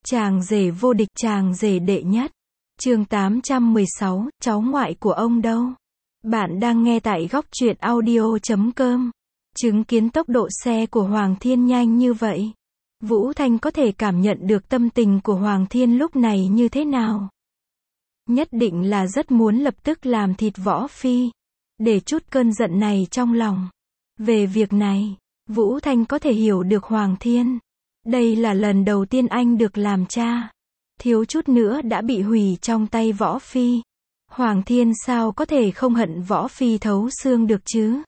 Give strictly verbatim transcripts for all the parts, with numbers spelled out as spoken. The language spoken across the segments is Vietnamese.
Chàng rể vô địch, chàng rể đệ nhất. Chương tám trăm mười sáu, cháu ngoại của ông đâu? Bạn đang nghe tại góc truyện audio chấm com. Chứng kiến tốc độ xe của Hoàng Thiên nhanh như vậy, Vũ Thanh có thể cảm nhận được tâm tình của Hoàng Thiên lúc này như thế nào. Nhất định là rất muốn lập tức làm thịt Võ Phi, để chút cơn giận này trong lòng. Về việc này, Vũ Thanh có thể hiểu được Hoàng Thiên. Đây là lần đầu tiên anh được làm cha. Thiếu chút nữa đã bị hủy trong tay Võ Phi. Hoàng Thiên sao có thể không hận Võ Phi thấu xương được chứ?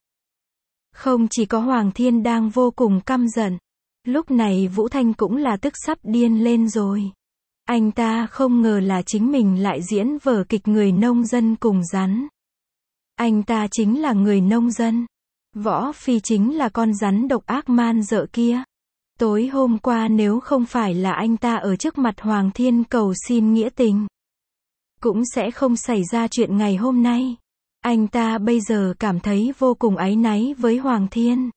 Không chỉ có Hoàng Thiên đang vô cùng căm giận. Lúc này Vũ Thanh cũng là tức sắp điên lên rồi. Anh ta không ngờ là chính mình lại diễn vở kịch người nông dân cùng rắn. Anh ta chính là người nông dân. Võ Phi chính là con rắn độc ác man dợ kia. Tối hôm qua nếu không phải là anh ta ở trước mặt Hoàng Thiên cầu xin nghĩa tình, cũng sẽ không xảy ra chuyện ngày hôm nay. Anh ta bây giờ cảm thấy vô cùng áy náy với Hoàng Thiên.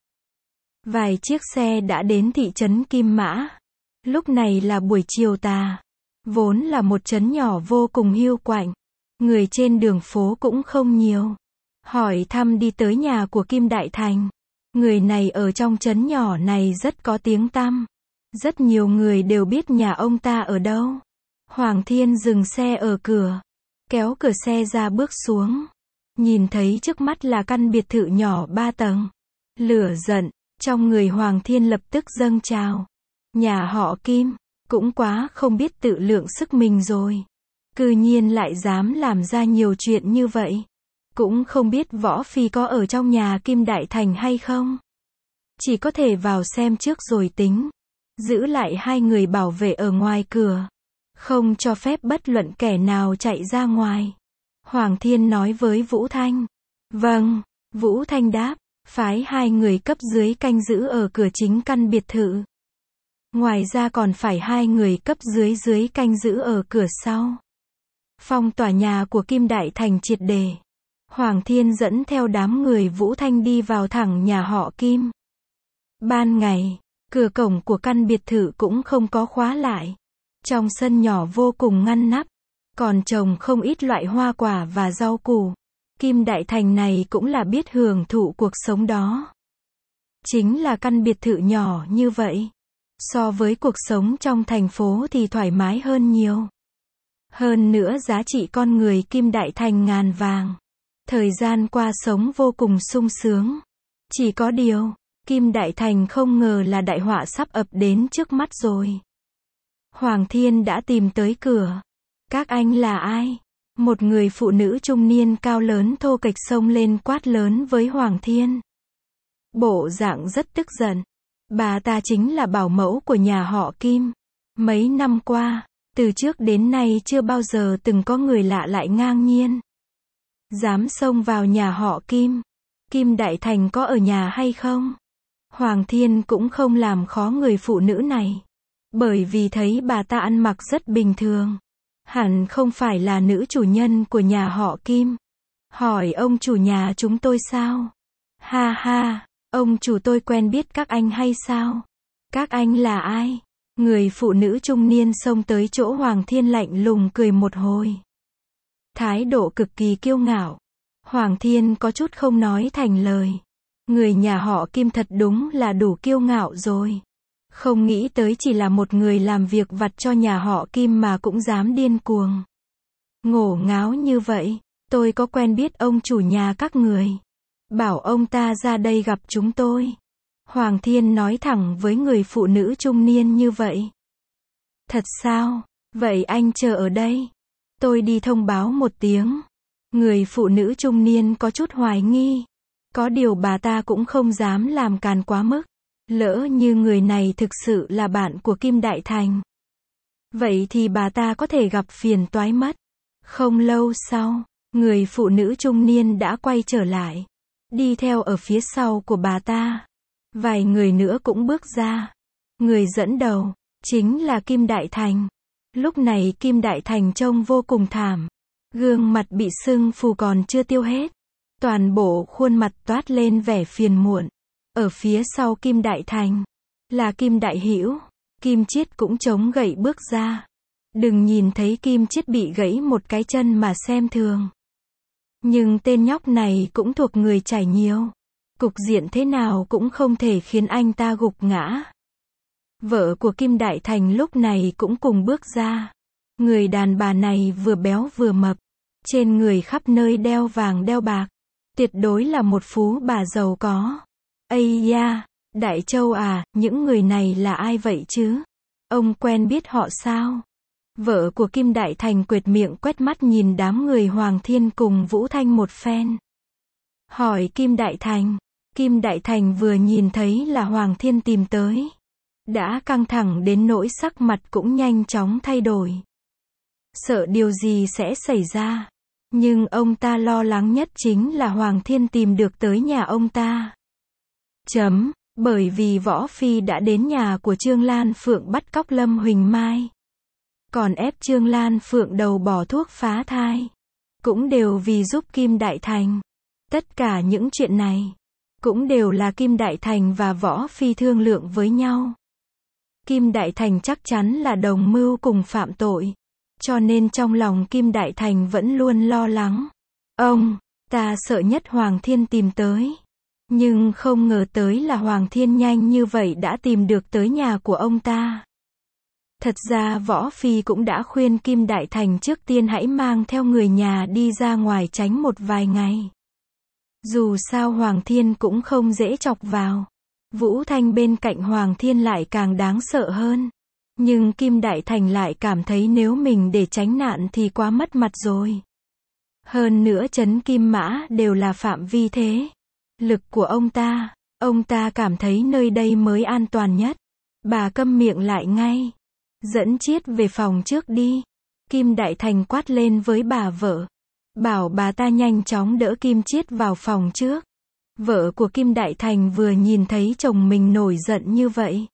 Vài chiếc xe đã đến thị trấn Kim Mã. Lúc này là buổi chiều tà. Vốn là một trấn nhỏ vô cùng hiu quạnh. Người trên đường phố cũng không nhiều. Hỏi thăm đi tới nhà của Kim Đại Thành. Người này ở trong trấn nhỏ này rất có tiếng tăm. Rất nhiều người đều biết nhà ông ta ở đâu. Hoàng Thiên dừng xe ở cửa. Kéo cửa xe ra bước xuống. Nhìn thấy trước mắt là căn biệt thự nhỏ ba tầng. Lửa giận, trong người Hoàng Thiên lập tức dâng trào. Nhà họ Kim, cũng quá không biết tự lượng sức mình rồi. Cư nhiên lại dám làm ra nhiều chuyện như vậy. Cũng không biết Võ Phi có ở trong nhà Kim Đại Thành hay không. Chỉ có thể vào xem trước rồi tính. Giữ lại hai người bảo vệ ở ngoài cửa. Không cho phép bất luận kẻ nào chạy ra ngoài. Hoàng Thiên nói với Vũ Thanh. Vâng, Vũ Thanh đáp. Phái hai người cấp dưới canh giữ ở cửa chính căn biệt thự. Ngoài ra còn phải hai người cấp dưới dưới canh giữ ở cửa sau. Phong tỏa nhà của Kim Đại Thành triệt để. Hoàng Thiên dẫn theo đám người Vũ Thanh đi vào thẳng nhà họ Kim. Ban ngày, cửa cổng của căn biệt thự cũng không có khóa lại. Trong sân nhỏ vô cùng ngăn nắp, còn trồng không ít loại hoa quả và rau củ. Kim Đại Thành này cũng là biết hưởng thụ cuộc sống đó. Chính là căn biệt thự nhỏ như vậy. So với cuộc sống trong thành phố thì thoải mái hơn nhiều. Hơn nữa giá trị con người Kim Đại Thành ngàn vàng. Thời gian qua sống vô cùng sung sướng. Chỉ có điều, Kim Đại Thành không ngờ là đại họa sắp ập đến trước mắt rồi. Hoàng Thiên đã tìm tới cửa. Các anh là ai? Một người phụ nữ trung niên cao lớn thô kệch xông lên quát lớn với Hoàng Thiên. Bộ dạng rất tức giận. Bà ta chính là bảo mẫu của nhà họ Kim. Mấy năm qua, từ trước đến nay chưa bao giờ từng có người lạ lại ngang nhiên dám xông vào nhà họ Kim. Kim Đại Thành có ở nhà hay không? Hoàng Thiên cũng không làm khó người phụ nữ này. Bởi vì thấy bà ta ăn mặc rất bình thường. Hẳn không phải là nữ chủ nhân của nhà họ Kim. Hỏi ông chủ nhà chúng tôi sao? Ha ha, ông chủ tôi quen biết các anh hay sao? Các anh là ai? Người phụ nữ trung niên xông tới chỗ Hoàng Thiên lạnh lùng cười một hồi. Thái độ cực kỳ kiêu ngạo. Hoàng Thiên có chút không nói thành lời. Người nhà họ Kim thật đúng là đủ kiêu ngạo rồi. Không nghĩ tới chỉ là một người làm việc vặt cho nhà họ Kim mà cũng dám điên cuồng. Ngổ ngáo như vậy, tôi có quen biết ông chủ nhà các người. Bảo ông ta ra đây gặp chúng tôi. Hoàng Thiên nói thẳng với người phụ nữ trung niên như vậy. Thật sao? Vậy anh chờ ở đây. Tôi đi thông báo một tiếng. Người phụ nữ trung niên có chút hoài nghi. Có điều bà ta cũng không dám làm càn quá mức. Lỡ như người này thực sự là bạn của Kim Đại Thành. Vậy thì bà ta có thể gặp phiền toái mất. Không lâu sau, người phụ nữ trung niên đã quay trở lại. Đi theo ở phía sau của bà ta. Vài người nữa cũng bước ra. Người dẫn đầu, chính là Kim Đại Thành. Lúc này Kim Đại Thành trông vô cùng thảm. Gương mặt bị sưng phù còn chưa tiêu hết. Toàn bộ khuôn mặt toát lên vẻ phiền muộn. Ở phía sau Kim Đại Thành là Kim Đại Hữu. Kim Chiết cũng chống gậy bước ra. Đừng nhìn thấy Kim Chiết bị gãy một cái chân mà xem thường. Nhưng tên nhóc này cũng thuộc người trải nhiều. Cục diện thế nào cũng không thể khiến anh ta gục ngã. Vợ của Kim Đại Thành lúc này cũng cùng bước ra. Người đàn bà này vừa béo vừa mập. Trên người khắp nơi đeo vàng đeo bạc. Tuyệt đối là một phú bà giàu có. Ây da, Đại Châu à, những người này là ai vậy chứ? Ông quen biết họ sao? Vợ của Kim Đại Thành quệt miệng quét mắt nhìn đám người Hoàng Thiên cùng Vũ Thanh một phen. Hỏi Kim Đại Thành. Kim Đại Thành vừa nhìn thấy là Hoàng Thiên tìm tới. Đã căng thẳng đến nỗi sắc mặt cũng nhanh chóng thay đổi. Sợ điều gì sẽ xảy ra. Nhưng ông ta lo lắng nhất chính là Hoàng Thiên tìm được tới nhà ông ta. Chấm, bởi vì Võ Phi đã đến nhà của Trương Lan Phượng bắt cóc Lâm Huỳnh Mai. Còn ép Trương Lan Phượng đầu bỏ thuốc phá thai. Cũng đều vì giúp Kim Đại Thành. Tất cả những chuyện này cũng đều là Kim Đại Thành và Võ Phi thương lượng với nhau. Kim Đại Thành chắc chắn là đồng mưu cùng phạm tội. Cho nên trong lòng Kim Đại Thành vẫn luôn lo lắng. Ông, ta sợ nhất Hoàng Thiên tìm tới. Nhưng không ngờ tới là Hoàng Thiên nhanh như vậy đã tìm được tới nhà của ông ta. Thật ra Võ Phi cũng đã khuyên Kim Đại Thành trước tiên hãy mang theo người nhà đi ra ngoài tránh một vài ngày. Dù sao Hoàng Thiên cũng không dễ chọc vào. Vũ Thanh bên cạnh Hoàng Thiên lại càng đáng sợ hơn. Nhưng Kim Đại Thành lại cảm thấy nếu mình để tránh nạn thì quá mất mặt rồi. Hơn nữa trấn Kim Mã đều là phạm vi thế lực của ông ta. Ông ta cảm thấy nơi đây mới an toàn nhất. Bà câm miệng lại ngay. Dẫn Chiết về phòng trước đi. Kim Đại Thành quát lên với bà vợ. Bảo bà ta nhanh chóng đỡ Kim Chiết vào phòng trước. Vợ của Kim Đại Thành vừa nhìn thấy chồng mình nổi giận như vậy.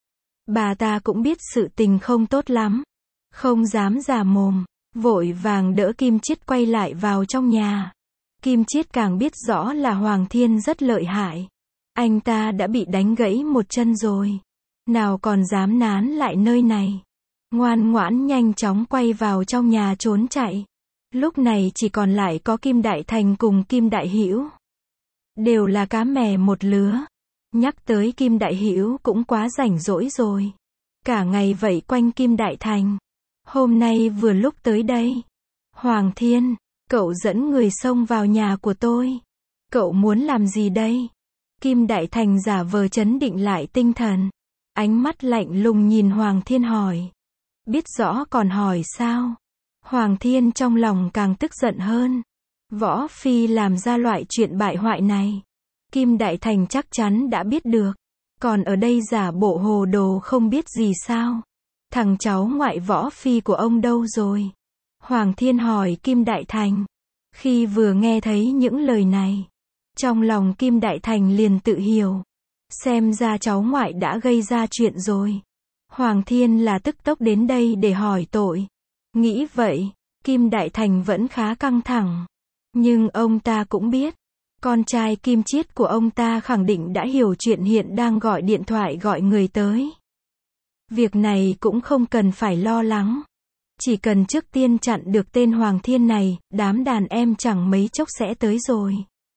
Bà ta cũng biết sự tình không tốt lắm. Không dám già mồm. Vội vàng đỡ Kim Chiết quay lại vào trong nhà. Kim Chiết càng biết rõ là Hoàng Thiên rất lợi hại. Anh ta đã bị đánh gãy một chân rồi. Nào còn dám nán lại nơi này. Ngoan ngoãn nhanh chóng quay vào trong nhà trốn chạy. Lúc này chỉ còn lại có Kim Đại Thành cùng Kim Đại Hữu. Đều là cá mè một lứa. Nhắc tới Kim Đại Hữu cũng quá rảnh rỗi rồi. Cả ngày vây quanh Kim Đại Thành. Hôm nay vừa lúc tới đây. Hoàng Thiên, cậu dẫn người xông vào nhà của tôi. Cậu muốn làm gì đây? Kim Đại Thành giả vờ trấn định lại tinh thần. Ánh mắt lạnh lùng nhìn Hoàng Thiên hỏi. Biết rõ còn hỏi sao? Hoàng Thiên trong lòng càng tức giận hơn. Võ Phi làm ra loại chuyện bại hoại này. Kim Đại Thành chắc chắn đã biết được. Còn ở đây giả bộ hồ đồ không biết gì sao? Thằng cháu ngoại Võ Phi của ông đâu rồi? Hoàng Thiên hỏi Kim Đại Thành. Khi vừa nghe thấy những lời này, trong lòng Kim Đại Thành liền tự hiểu. Xem ra cháu ngoại đã gây ra chuyện rồi. Hoàng Thiên là tức tốc đến đây để hỏi tội. Nghĩ vậy, Kim Đại Thành vẫn khá căng thẳng. Nhưng ông ta cũng biết, con trai Kim Chiết của ông ta khẳng định đã hiểu chuyện hiện đang gọi điện thoại gọi người tới. Việc này cũng không cần phải lo lắng. Chỉ cần trước tiên chặn được tên Hoàng Thiên này, đám đàn em chẳng mấy chốc sẽ tới rồi.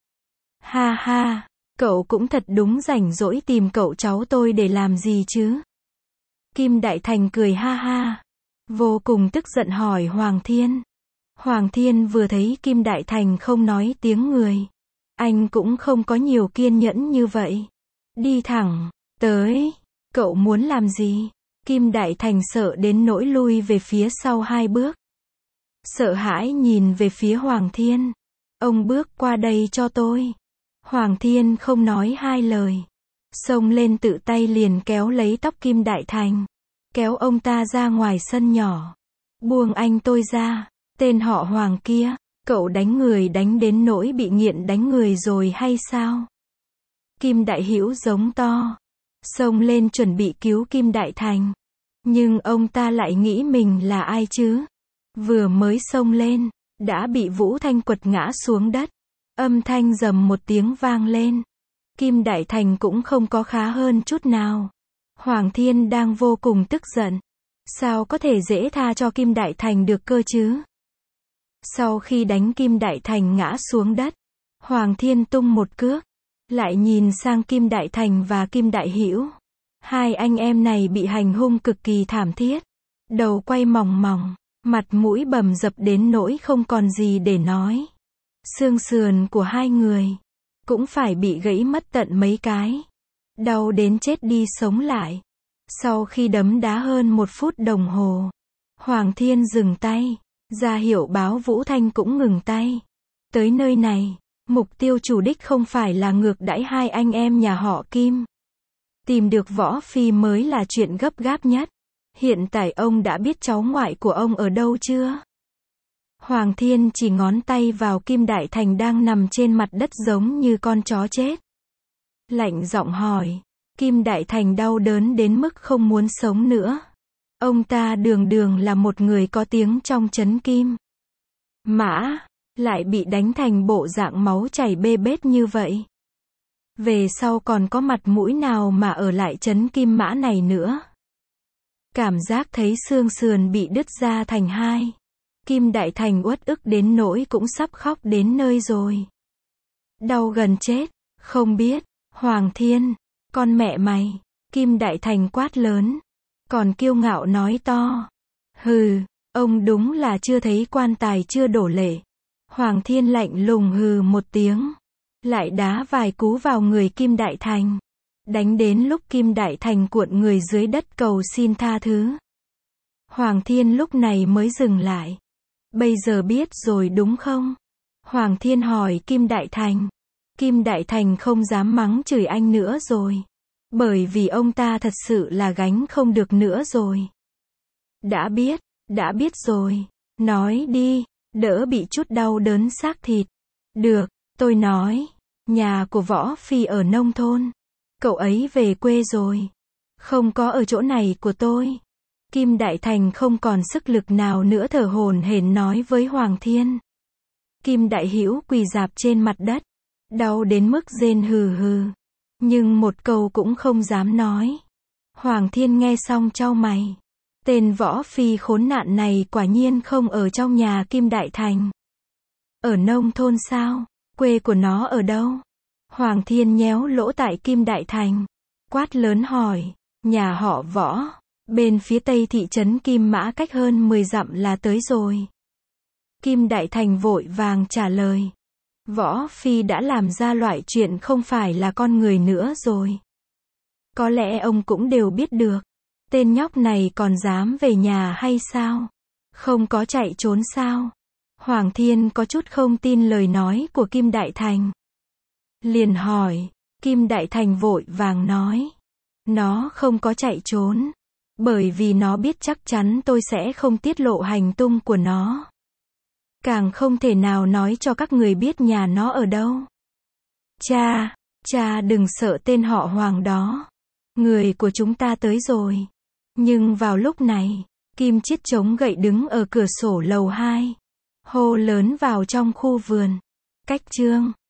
Ha ha, cậu cũng thật đúng rảnh rỗi tìm cậu cháu tôi để làm gì chứ? Kim Đại Thành cười ha ha. Vô cùng tức giận hỏi Hoàng Thiên. Hoàng Thiên vừa thấy Kim Đại Thành không nói tiếng người. Anh cũng không có nhiều kiên nhẫn như vậy. Đi thẳng tới. Cậu muốn làm gì? Kim Đại Thành sợ đến nỗi lui về phía sau hai bước. Sợ hãi nhìn về phía Hoàng Thiên. Ông bước qua đây cho tôi. Hoàng Thiên không nói hai lời. Xông lên tự tay liền kéo lấy tóc Kim Đại Thành. Kéo ông ta ra ngoài sân nhỏ. Buông anh tôi ra. Tên họ Hoàng kia. Cậu đánh người đánh đến nỗi bị nghiện đánh người rồi hay sao? Kim Đại Hữu giống to. Xông lên chuẩn bị cứu Kim Đại Thành. Nhưng ông ta lại nghĩ mình là ai chứ? Vừa mới xông lên, đã bị Vũ Thanh quật ngã xuống đất. Âm thanh rầm một tiếng vang lên. Kim Đại Thành cũng không có khá hơn chút nào. Hoàng Thiên đang vô cùng tức giận. Sao có thể dễ tha cho Kim Đại Thành được cơ chứ? Sau khi đánh Kim Đại Thành ngã xuống đất, Hoàng Thiên tung một cước, lại nhìn sang Kim Đại Thành và Kim Đại Hữu. Hai anh em này bị hành hung cực kỳ thảm thiết. Đầu quay mòng mòng, mặt mũi bầm dập đến nỗi không còn gì để nói. Xương sườn của hai người cũng phải bị gãy mất tận mấy cái. Đau đến chết đi sống lại. Sau khi đấm đá hơn một phút đồng hồ, Hoàng Thiên dừng tay, ra hiệu báo Vũ Thanh cũng ngừng tay. Tới nơi này, mục tiêu chủ đích không phải là ngược đãi hai anh em nhà họ Kim. Tìm được Võ Phi mới là chuyện gấp gáp nhất. Hiện tại ông đã biết cháu ngoại của ông ở đâu chưa? Hoàng Thiên chỉ ngón tay vào Kim Đại Thành đang nằm trên mặt đất giống như con chó chết. Lạnh giọng hỏi. Kim Đại Thành đau đớn đến mức không muốn sống nữa. Ông ta đường đường là một người có tiếng trong trấn Kim Mã, lại bị đánh thành bộ dạng máu chảy bê bết như vậy. Về sau còn có mặt mũi nào mà ở lại trấn Kim Mã này nữa. Cảm giác thấy xương sườn bị đứt ra thành hai. Kim Đại Thành uất ức đến nỗi cũng sắp khóc đến nơi rồi. Đau gần chết, không biết, Hoàng Thiên, con mẹ mày, Kim Đại Thành quát lớn, còn kiêu ngạo nói to. Hừ, ông đúng là chưa thấy quan tài chưa đổ lệ. Hoàng Thiên lạnh lùng hừ một tiếng, lại đá vài cú vào người Kim Đại Thành. Đánh đến lúc Kim Đại Thành cuộn người dưới đất cầu xin tha thứ. Hoàng Thiên lúc này mới dừng lại. Bây giờ biết rồi đúng không? Hoàng Thiên hỏi Kim Đại Thành. Kim Đại Thành không dám mắng chửi anh nữa rồi. Bởi vì ông ta thật sự là gánh không được nữa rồi. Đã biết, đã biết rồi. Nói đi, đỡ bị chút đau đớn xác thịt. Được, tôi nói. Nhà của Võ Phi ở nông thôn. Cậu ấy về quê rồi. Không có ở chỗ này của tôi. Kim Đại Thành không còn sức lực nào nữa thở hổn hển nói với Hoàng Thiên. Kim Đại Hữu quỳ rạp trên mặt đất. Đau đến mức rên hừ hừ. Nhưng một câu cũng không dám nói. Hoàng Thiên nghe xong chau mày. Tên Võ Phi khốn nạn này quả nhiên không ở trong nhà Kim Đại Thành. Ở nông thôn sao? Quê của nó ở đâu? Hoàng Thiên nhéo lỗ tại Kim Đại Thành. Quát lớn hỏi. Nhà họ Võ. Bên phía tây thị trấn Kim Mã cách hơn mười dặm là tới rồi. Kim Đại Thành vội vàng trả lời. Võ Phi đã làm ra loại chuyện không phải là con người nữa rồi. Có lẽ ông cũng đều biết được. Tên nhóc này còn dám về nhà hay sao? Không có chạy trốn sao? Hoàng Thiên có chút không tin lời nói của Kim Đại Thành. Liền hỏi. Kim Đại Thành vội vàng nói. Nó không có chạy trốn. Bởi vì nó biết chắc chắn tôi sẽ không tiết lộ hành tung của nó. Càng không thể nào nói cho các người biết nhà nó ở đâu. Cha, cha đừng sợ tên họ Hoàng đó. Người của chúng ta tới rồi. Nhưng vào lúc này, Kim Chiết chống gậy đứng ở cửa sổ lầu hai. Hô lớn vào trong khu vườn. Cách chương